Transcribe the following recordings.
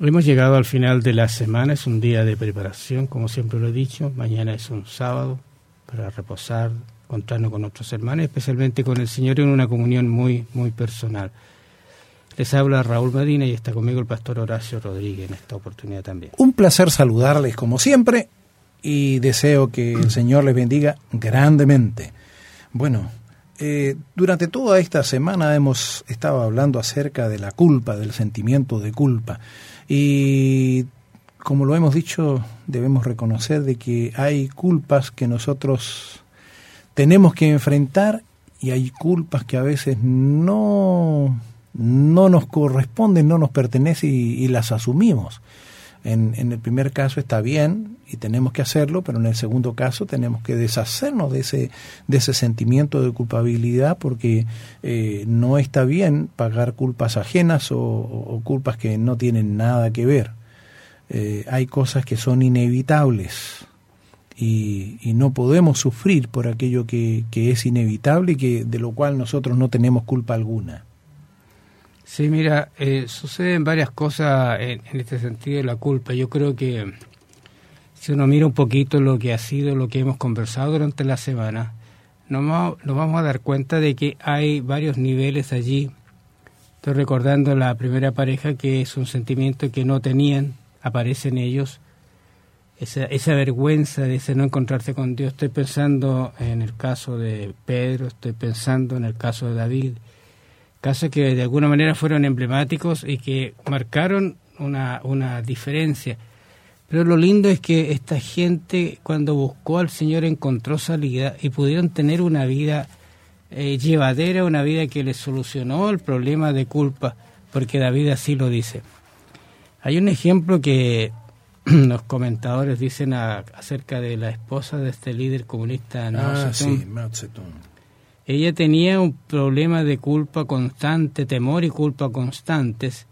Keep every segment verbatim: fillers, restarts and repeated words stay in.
Hemos llegado al final de la semana, es un día de preparación, como siempre lo he dicho. Mañana es un sábado para reposar, encontrarnos con nuestros hermanos, especialmente con el Señor en una comunión muy, muy personal. Les habla Raúl Medina y está conmigo el pastor Horacio Rodríguez en esta oportunidad también. Un placer saludarles como siempre y deseo que el Señor les bendiga grandemente. Bueno, eh, durante toda esta semana hemos estado hablando acerca de la culpa, del sentimiento de culpa. Y como lo hemos dicho, debemos reconocer de que hay culpas que nosotros tenemos que enfrentar y hay culpas que a veces no, no nos corresponden, no nos pertenecen y, y las asumimos. En, en el primer caso está bien y tenemos que hacerlo, pero en el segundo caso tenemos que deshacernos de ese, de ese sentimiento de culpabilidad porque eh, no está bien pagar culpas ajenas o, o culpas que no tienen nada que ver. Eh, hay cosas que son inevitables y, y no podemos sufrir por aquello que, que es inevitable y que de lo cual nosotros no tenemos culpa alguna. Sí, mira, eh, suceden varias cosas en, en este sentido de la culpa. Yo creo que si uno mira un poquito lo que ha sido, lo que hemos conversado durante la semana, nos vamos, nos vamos a dar cuenta de que hay varios niveles allí. Estoy recordando la primera pareja, que es un sentimiento que no tenían, aparece en ellos, esa, esa vergüenza de ese no encontrarse con Dios. Estoy pensando en el caso de Pedro, estoy pensando en el caso de David, casos que de alguna manera fueron emblemáticos y que marcaron una, una diferencia. Pero lo lindo es que esta gente, cuando buscó al Señor, encontró salida y pudieron tener una vida eh, llevadera, una vida que les solucionó el problema de culpa, porque David así lo dice. Hay un ejemplo que los comentadores dicen a, acerca de la esposa de este líder comunista, Mao Ah, Zedong. sí, Mao Zedong. Ella tenía un problema de culpa constante, temor y culpa constantes,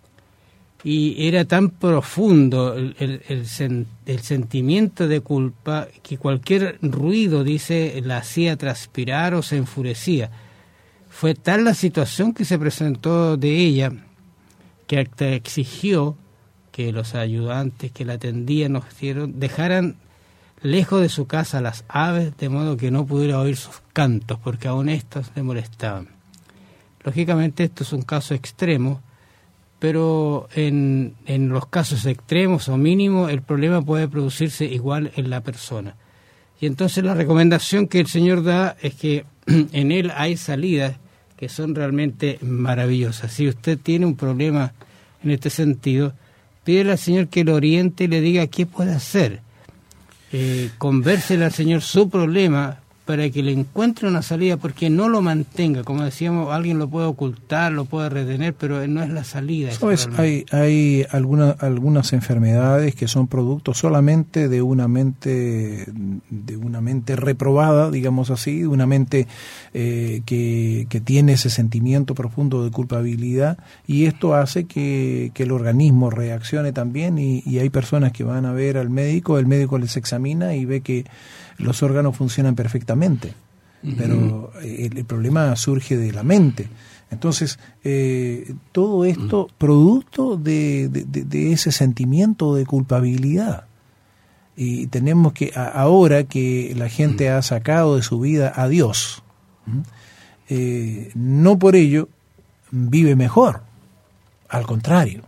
y era tan profundo el, el, el, sen, el sentimiento de culpa que cualquier ruido, dice, la hacía transpirar o se enfurecía. Fue tal la situación que se presentó de ella que hasta exigió que los ayudantes que la atendían nos dieron, dejaran lejos de su casa las aves, de modo que no pudiera oír sus cantos, porque aún estos le molestaban. Lógicamente esto es un caso extremo, pero en, en los casos extremos o mínimos el problema puede producirse igual en la persona. Y entonces la recomendación que el Señor da es que en Él hay salidas que son realmente maravillosas. Si usted tiene un problema en este sentido, pídele al Señor que lo oriente y le diga qué puede hacer. Eh, convérsele al Señor su problema para que le encuentre una salida, porque no lo mantenga. Como decíamos, alguien lo puede ocultar, lo puede retener, pero no es la salida. ¿Sabes? Hay, hay alguna, algunas enfermedades que son producto solamente de una mente de una mente reprobada, digamos así, de una mente eh, que, que tiene ese sentimiento profundo de culpabilidad, y esto hace que, que el organismo reaccione también, y, y hay personas que van a ver al médico, el médico les examina y ve que los órganos funcionan perfectamente, uh-huh. pero el, el problema surge de la mente. Entonces, eh, todo esto uh-huh. producto de, de, de ese sentimiento de culpabilidad. Y tenemos que, a, ahora que la gente uh-huh. ha sacado de su vida a Dios, ¿sí? eh, no por ello vive mejor, al contrario.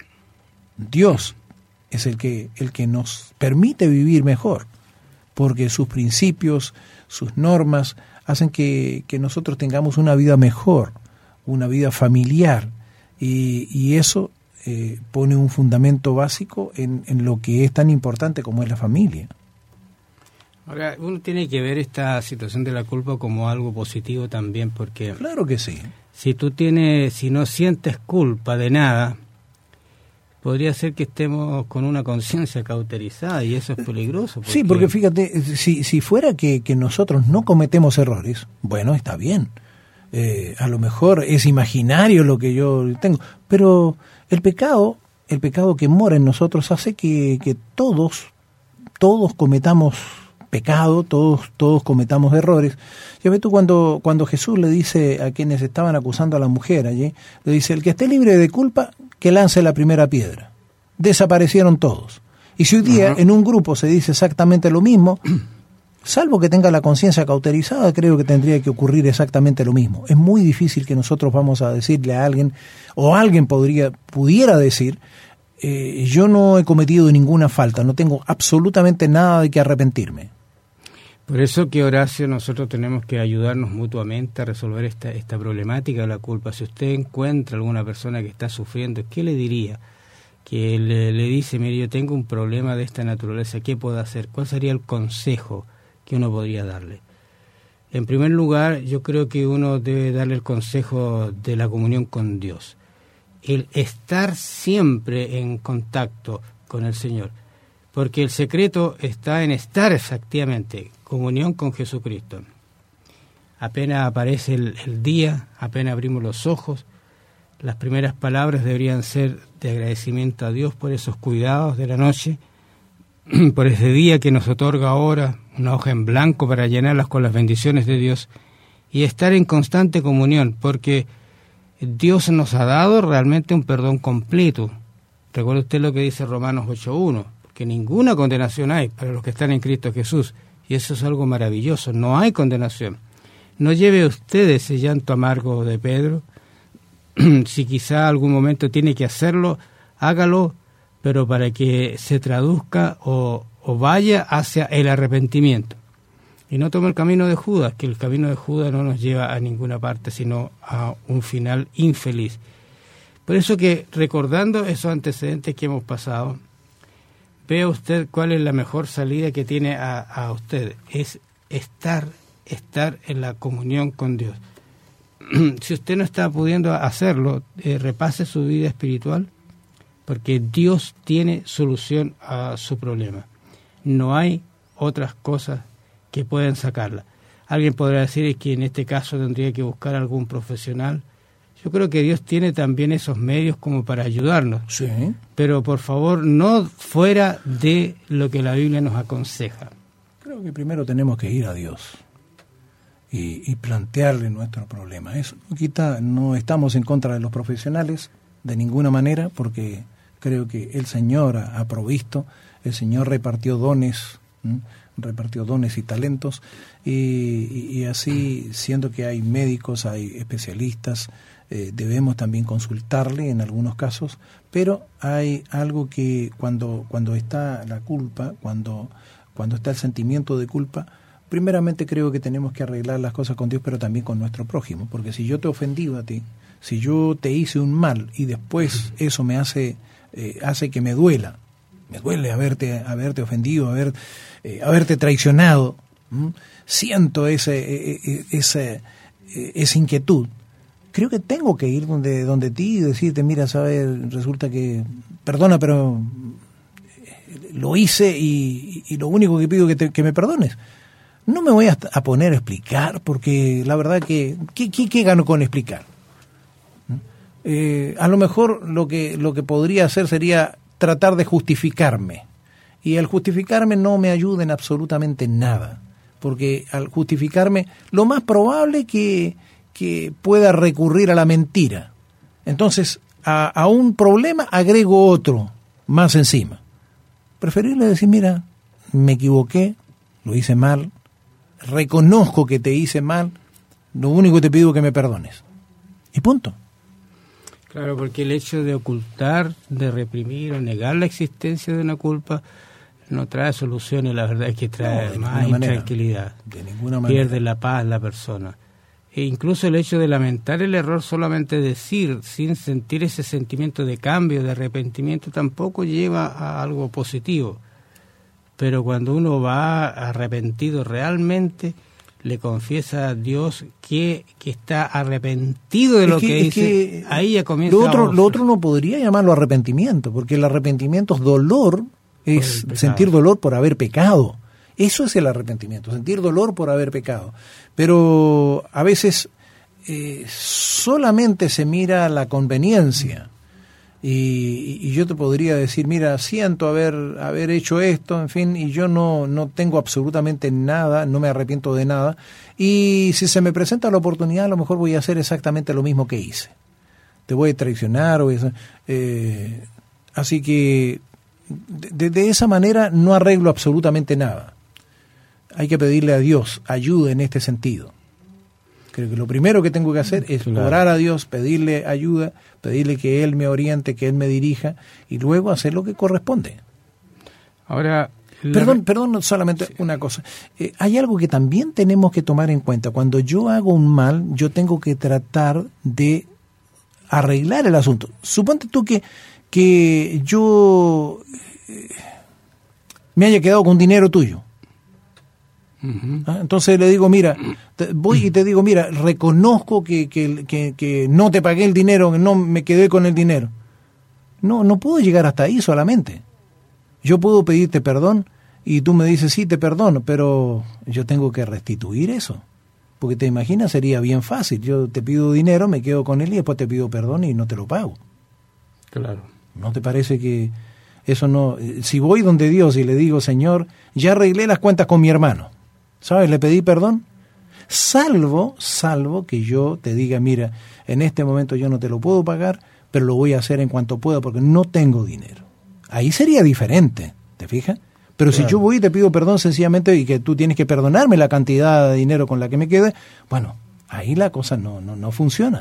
Dios es el que, el que nos permite vivir mejor, porque sus principios, sus normas, hacen que, que nosotros tengamos una vida mejor, una vida familiar, y, y eso eh, pone un fundamento básico en, en lo que es tan importante como es la familia. Ahora, uno tiene que ver esta situación de la culpa como algo positivo también, porque... Claro que sí. Si tú tienes, si no sientes culpa de nada, podría ser que estemos con una conciencia cauterizada, y eso es peligroso. Porque... Sí, porque fíjate, si, si fuera que, que nosotros no cometemos errores, bueno, está bien. Eh, a lo mejor es imaginario lo que yo tengo, pero el pecado, el pecado que mora en nosotros hace que, que todos, todos cometamos pecado, todos, todos cometamos errores. Ya ves tú cuando, cuando Jesús le dice a quienes estaban acusando a la mujer allí, le dice, el que esté libre de culpa, que lance la primera piedra. desaparecieron todos. Y si hoy día uh-huh. en un grupo se dice exactamente lo mismo, salvo que tenga la conciencia cauterizada, creo que tendría que ocurrir exactamente lo mismo. Es muy difícil que nosotros vamos a decirle a alguien, o alguien podría, pudiera decir, eh, yo no he cometido ninguna falta, no tengo absolutamente nada de que arrepentirme. Por eso que, Horacio, nosotros tenemos que ayudarnos mutuamente a resolver esta, esta problemática de la culpa. Si usted encuentra alguna persona que está sufriendo, ¿qué le diría? Que le, le dice, mire, yo tengo un problema de esta naturaleza, ¿qué puedo hacer? ¿Cuál sería el consejo que uno podría darle? En primer lugar, yo creo que uno debe darle el consejo de la comunión con Dios. El estar siempre en contacto con el Señor. Porque el secreto está en estar efectivamente, comunión con Jesucristo. Apenas aparece el, el día, apenas abrimos los ojos, las primeras palabras deberían ser de agradecimiento a Dios por esos cuidados de la noche, por ese día que nos otorga ahora una hoja en blanco para llenarlas con las bendiciones de Dios, y estar en constante comunión, porque Dios nos ha dado realmente un perdón completo. Recuerde usted lo que dice Romanos ocho uno, que ninguna condenación hay para los que están en Cristo Jesús, y eso es algo maravilloso, no hay condenación. No lleve usted ese llanto amargo de Pedro. Si quizá algún momento tiene que hacerlo, hágalo, pero para que se traduzca o, o vaya hacia el arrepentimiento. Y no tome el camino de Judas, que el camino de Judas no nos lleva a ninguna parte, sino a un final infeliz. Por eso que, recordando esos antecedentes que hemos pasado, vea usted cuál es la mejor salida que tiene a, a usted. Es estar, estar en la comunión con Dios. Si usted no está pudiendo hacerlo, eh, repase su vida espiritual, porque Dios tiene solución a su problema. No hay otras cosas que puedan sacarla. Alguien podrá decir que en este caso tendría que buscar algún profesional. Yo creo que Dios tiene también esos medios como para ayudarnos. Sí. Pero por favor, no fuera de lo que la Biblia nos aconseja. Creo que primero tenemos que ir a Dios y, y plantearle nuestro problema. Eso no quita, no estamos en contra de los profesionales de ninguna manera, porque creo que el Señor ha, ha provisto, el Señor repartió dones, ¿m? repartió dones y talentos, y, y, y así, siendo que hay médicos, hay especialistas, eh, debemos también consultarle en algunos casos, pero hay algo que cuando, cuando está la culpa, cuando, cuando está el sentimiento de culpa, primeramente creo que tenemos que arreglar las cosas con Dios, pero también con nuestro prójimo, porque si yo te he ofendido a ti, si yo te hice un mal y después eso me hace, eh, hace que me duela, me duele haberte, haberte ofendido, haber, eh, haberte traicionado, ¿m? Siento ese, eh, ese, eh, esa inquietud. Creo que tengo que ir donde, donde ti y decirte, mira, sabes, resulta que, perdona, pero lo hice y, y lo único que pido es que, te, que me perdones. No me voy a, a poner a explicar, porque la verdad que, ¿qué, qué, qué gano con explicar? Eh, a lo mejor lo que, lo que podría hacer sería tratar de justificarme, y al justificarme no me ayuda en absolutamente nada, porque al justificarme lo más probable que, que pueda recurrir a la mentira. Entonces a, a un problema agrego otro más encima. Preferible decir, mira, me equivoqué, lo hice mal, reconozco que te hice mal, lo único que te pido es que me perdones, y punto. Claro, porque el hecho de ocultar, de reprimir o negar la existencia de una culpa no trae soluciones, la verdad es que trae no, más intranquilidad. De ninguna manera. Pierde la paz la persona. E incluso el hecho de lamentar el error, solamente decir, sin sentir ese sentimiento de cambio, de arrepentimiento, tampoco lleva a algo positivo. Pero cuando uno va arrepentido realmente, le confiesa a Dios que, que está arrepentido de es lo que, que dice, que ahí ya comienza lo otro, lo otro no podría llamarlo arrepentimiento, porque el arrepentimiento es dolor, es sentir dolor por haber pecado. Eso es el arrepentimiento, sentir dolor por haber pecado. Pero a veces eh, solamente se mira la conveniencia. Y, y yo te podría decir, mira, siento haber haber hecho esto, en fin, y yo no, no tengo absolutamente nada, no me arrepiento de nada, y si se me presenta la oportunidad, a lo mejor voy a hacer exactamente lo mismo que hice. Te voy a traicionar, o eh, Así que de, de esa manera no arreglo absolutamente nada. Hay que pedirle a Dios ayuda en este sentido. Creo que lo primero que tengo que hacer es claro. orar a Dios, pedirle ayuda, pedirle que Él me oriente, que Él me dirija, y luego hacer lo que corresponde. Ahora, la... perdón, perdón, solamente sí. una cosa. Eh, hay algo que también tenemos que tomar en cuenta. Cuando yo hago un mal, yo tengo que tratar de arreglar el asunto. Suponte tú que, que yo eh, me haya quedado con dinero tuyo. Uh-huh. ¿Ah? Entonces le digo, mira, te, voy y te digo, mira, reconozco que, que, que, que no te pagué el dinero, que no me quedé con el dinero. No, no puedo llegar hasta ahí solamente. Yo puedo pedirte perdón y tú me dices, sí, te perdono, pero yo tengo que restituir eso. Porque te imaginas, sería bien fácil. Yo te pido dinero, me quedo con él y después te pido perdón y no te lo pago. Claro. ¿No te parece que eso no? Si voy donde Dios y le digo, Señor, ya arreglé las cuentas con mi hermano, ¿sabes? Le pedí perdón. Salvo, salvo que yo te diga, mira, en este momento yo no te lo puedo pagar, pero lo voy a hacer en cuanto pueda porque no tengo dinero. Ahí sería diferente, ¿te fijas? Pero claro. si yo voy y te pido perdón sencillamente y que tú tienes que perdonarme la cantidad de dinero con la que me quede, bueno, ahí la cosa no, no, no funciona.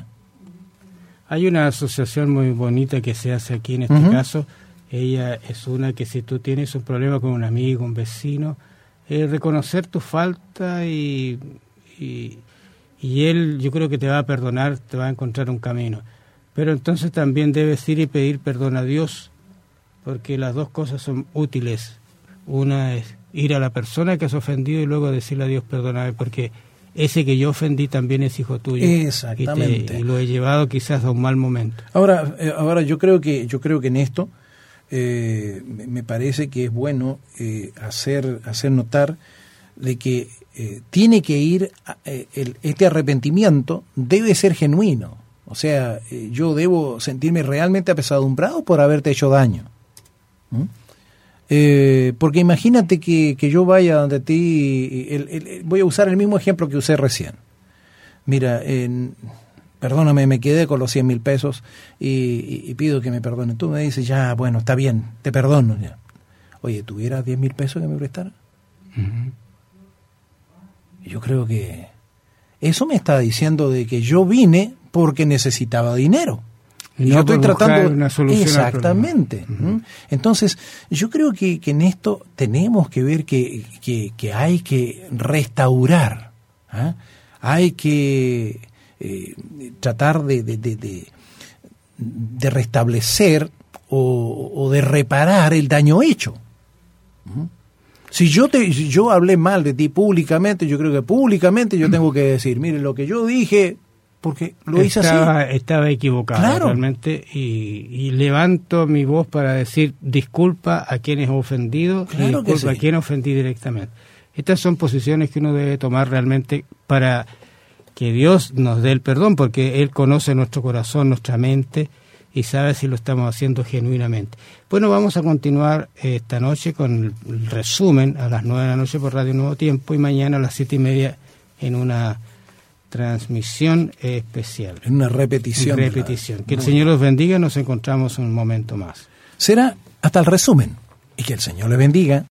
Hay una asociación muy bonita que se hace aquí en este uh-huh. caso. Ella es una que si tú tienes un problema con un amigo, un vecino, eh, reconocer tu falta y, y, y él yo creo que te va a perdonar, te va a encontrar un camino. Pero entonces también debes ir y pedir perdón a Dios, porque las dos cosas son útiles. Una es ir a la persona que has ofendido y luego decirle a Dios, perdóname, porque ese que yo ofendí también es hijo tuyo. Exactamente. Y, te, y lo he llevado quizás a un mal momento. Ahora, eh, ahora yo creo que yo creo que en esto eh, me parece que es bueno eh, hacer hacer notar de que eh, tiene que ir a, eh, el, este arrepentimiento debe ser genuino. O sea, eh, yo debo sentirme realmente apesadumbrado por haberte hecho daño. ¿Mm? Eh, porque imagínate que, que yo vaya donde ti, el, el, el, voy a usar el mismo ejemplo que usé recién. Mira, eh, perdóname, me quedé con los cien mil pesos y, y, y pido que me perdonen. Tú me dices, ya, bueno, está bien, te perdono. Ya. Oye, ¿tuvieras diez mil pesos que me prestara? Uh-huh. Yo creo que eso me está diciendo de que yo vine porque necesitaba dinero. Y yo estoy tratando una solución. Exactamente. Uh-huh. Entonces, yo creo que, que en esto tenemos que ver que, que, que hay que restaurar, ¿eh? Hay que eh, tratar de, de, de, de, de restablecer o, o de reparar el daño hecho. ¿Uh? Si yo te, si yo hablé mal de ti públicamente, yo creo que públicamente yo tengo que decir, mire, lo que yo dije, porque lo hice estaba, así. Estaba equivocado, claro. realmente, y, y levanto mi voz para decir disculpa a quienes he ofendido, claro, y disculpa sí. a quienes ofendí directamente. Estas son posiciones que uno debe tomar realmente para que Dios nos dé el perdón, porque Él conoce nuestro corazón, nuestra mente, y sabe si lo estamos haciendo genuinamente. Bueno, vamos a continuar esta noche con el resumen a las nueve de la noche por Radio Nuevo Tiempo, y mañana a las siete y media en una transmisión especial. En una repetición. En repetición. Que el Señor los bendiga, nos encontramos un momento más. Será hasta el resumen, y que el Señor le bendiga.